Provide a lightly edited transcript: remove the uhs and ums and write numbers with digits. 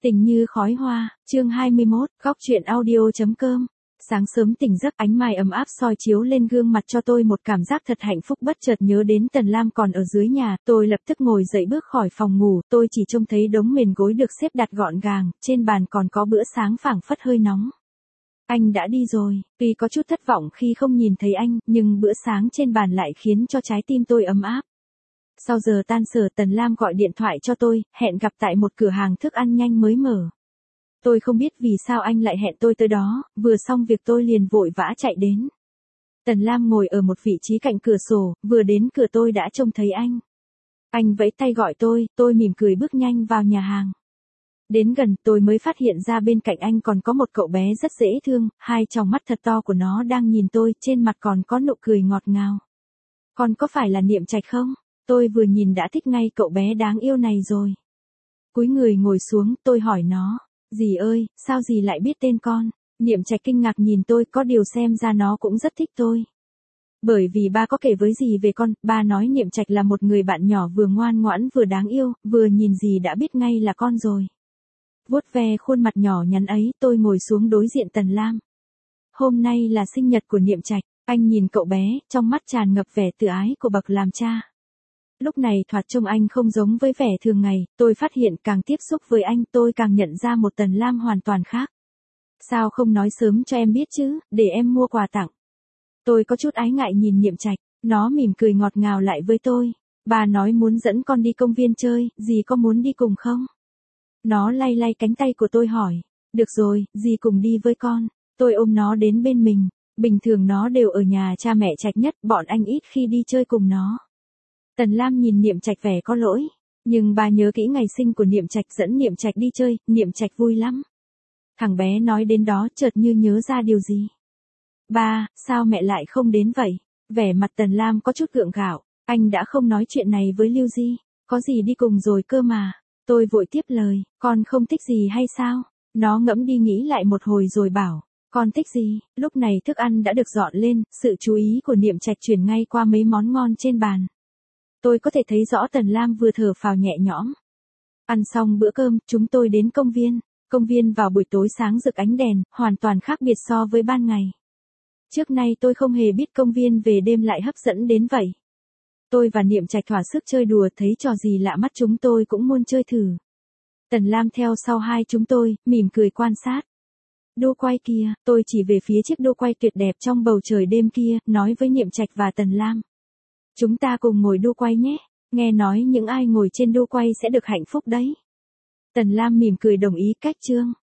Tình như khói hoa, chương 21, góc truyện audio.com. Sáng sớm tỉnh giấc, ánh mai ấm áp soi chiếu lên gương mặt cho tôi một cảm giác thật hạnh phúc, bất chợt nhớ đến Tần Lam còn ở dưới nhà, tôi lập tức ngồi dậy bước khỏi phòng ngủ, tôi chỉ trông thấy đống mền gối được xếp đặt gọn gàng, trên bàn còn có bữa sáng phảng phất hơi nóng. Anh đã đi rồi, tuy có chút thất vọng khi không nhìn thấy anh, nhưng bữa sáng trên bàn lại khiến cho trái tim tôi ấm áp. Sau giờ tan sở, Tần Lam gọi điện thoại cho tôi, hẹn gặp tại một cửa hàng thức ăn nhanh mới mở. Tôi không biết vì sao anh lại hẹn tôi tới đó, vừa xong việc tôi liền vội vã chạy đến. Tần Lam ngồi ở một vị trí cạnh cửa sổ, vừa đến cửa tôi đã trông thấy anh. Anh vẫy tay gọi tôi mỉm cười bước nhanh vào nhà hàng. Đến gần, tôi mới phát hiện ra bên cạnh anh còn có một cậu bé rất dễ thương, hai tròng mắt thật to của nó đang nhìn tôi, trên mặt còn có nụ cười ngọt ngào. Con có phải là Niệm Trạch không? Tôi vừa nhìn đã thích ngay cậu bé đáng yêu này rồi. Cúi người ngồi xuống, tôi hỏi nó, dì ơi, sao dì lại biết tên con? Niệm Trạch kinh ngạc nhìn tôi, có điều xem ra nó cũng rất thích tôi. Bởi vì ba có kể với dì về con, ba nói Niệm Trạch là một người bạn nhỏ vừa ngoan ngoãn vừa đáng yêu, vừa nhìn dì đã biết ngay là con rồi. Vuốt ve khuôn mặt nhỏ nhắn ấy, tôi ngồi xuống đối diện Tần Lam. Hôm nay là sinh nhật của Niệm Trạch, anh nhìn cậu bé, trong mắt tràn ngập vẻ tự ái của bậc làm cha. Lúc này thoạt trông anh không giống với vẻ thường ngày, tôi phát hiện càng tiếp xúc với anh tôi càng nhận ra một Tần Lam hoàn toàn khác. Sao không nói sớm cho em biết chứ, để em mua quà tặng. Tôi có chút ái ngại nhìn Niệm Trạch, nó mỉm cười ngọt ngào lại với tôi. Bà nói muốn dẫn con đi công viên chơi, dì có muốn đi cùng không? Nó lay lay cánh tay của tôi hỏi, được rồi, dì cùng đi với con. Tôi ôm nó đến bên mình, bình thường nó đều ở nhà cha mẹ Trạch Nhất, bọn anh ít khi đi chơi cùng nó. Tần Lam nhìn Niệm Trạch vẻ có lỗi, nhưng bà nhớ kỹ ngày sinh của Niệm Trạch dẫn Niệm Trạch đi chơi, Niệm Trạch vui lắm. Thằng bé nói đến đó chợt như nhớ ra điều gì. Ba, sao mẹ lại không đến vậy? Vẻ mặt Tần Lam có chút gượng gạo, anh đã không nói chuyện này với Lưu Di, có gì đi cùng rồi cơ mà. Tôi vội tiếp lời, con không thích gì hay sao? Nó ngẫm đi nghĩ lại một hồi rồi bảo, con thích gì? Lúc này thức ăn đã được dọn lên, sự chú ý của Niệm Trạch chuyển ngay qua mấy món ngon trên bàn. Tôi có thể thấy rõ Tần Lam vừa thở phào nhẹ nhõm. Ăn xong bữa cơm, chúng tôi đến công viên. Công viên vào buổi tối sáng rực ánh đèn, hoàn toàn khác biệt so với ban ngày. Trước nay tôi không hề biết công viên về đêm lại hấp dẫn đến vậy. Tôi và Niệm Trạch thỏa sức chơi đùa, thấy trò gì lạ mắt chúng tôi cũng muốn chơi thử. Tần Lam theo sau hai chúng tôi, mỉm cười quan sát. Đu quay kia, tôi chỉ về phía chiếc đu quay tuyệt đẹp trong bầu trời đêm kia, nói với Niệm Trạch và Tần Lam. Chúng ta cùng ngồi đu quay nhé, nghe nói những ai ngồi trên đu quay sẽ được hạnh phúc đấy. Tần Lam mỉm cười đồng ý, cách chương.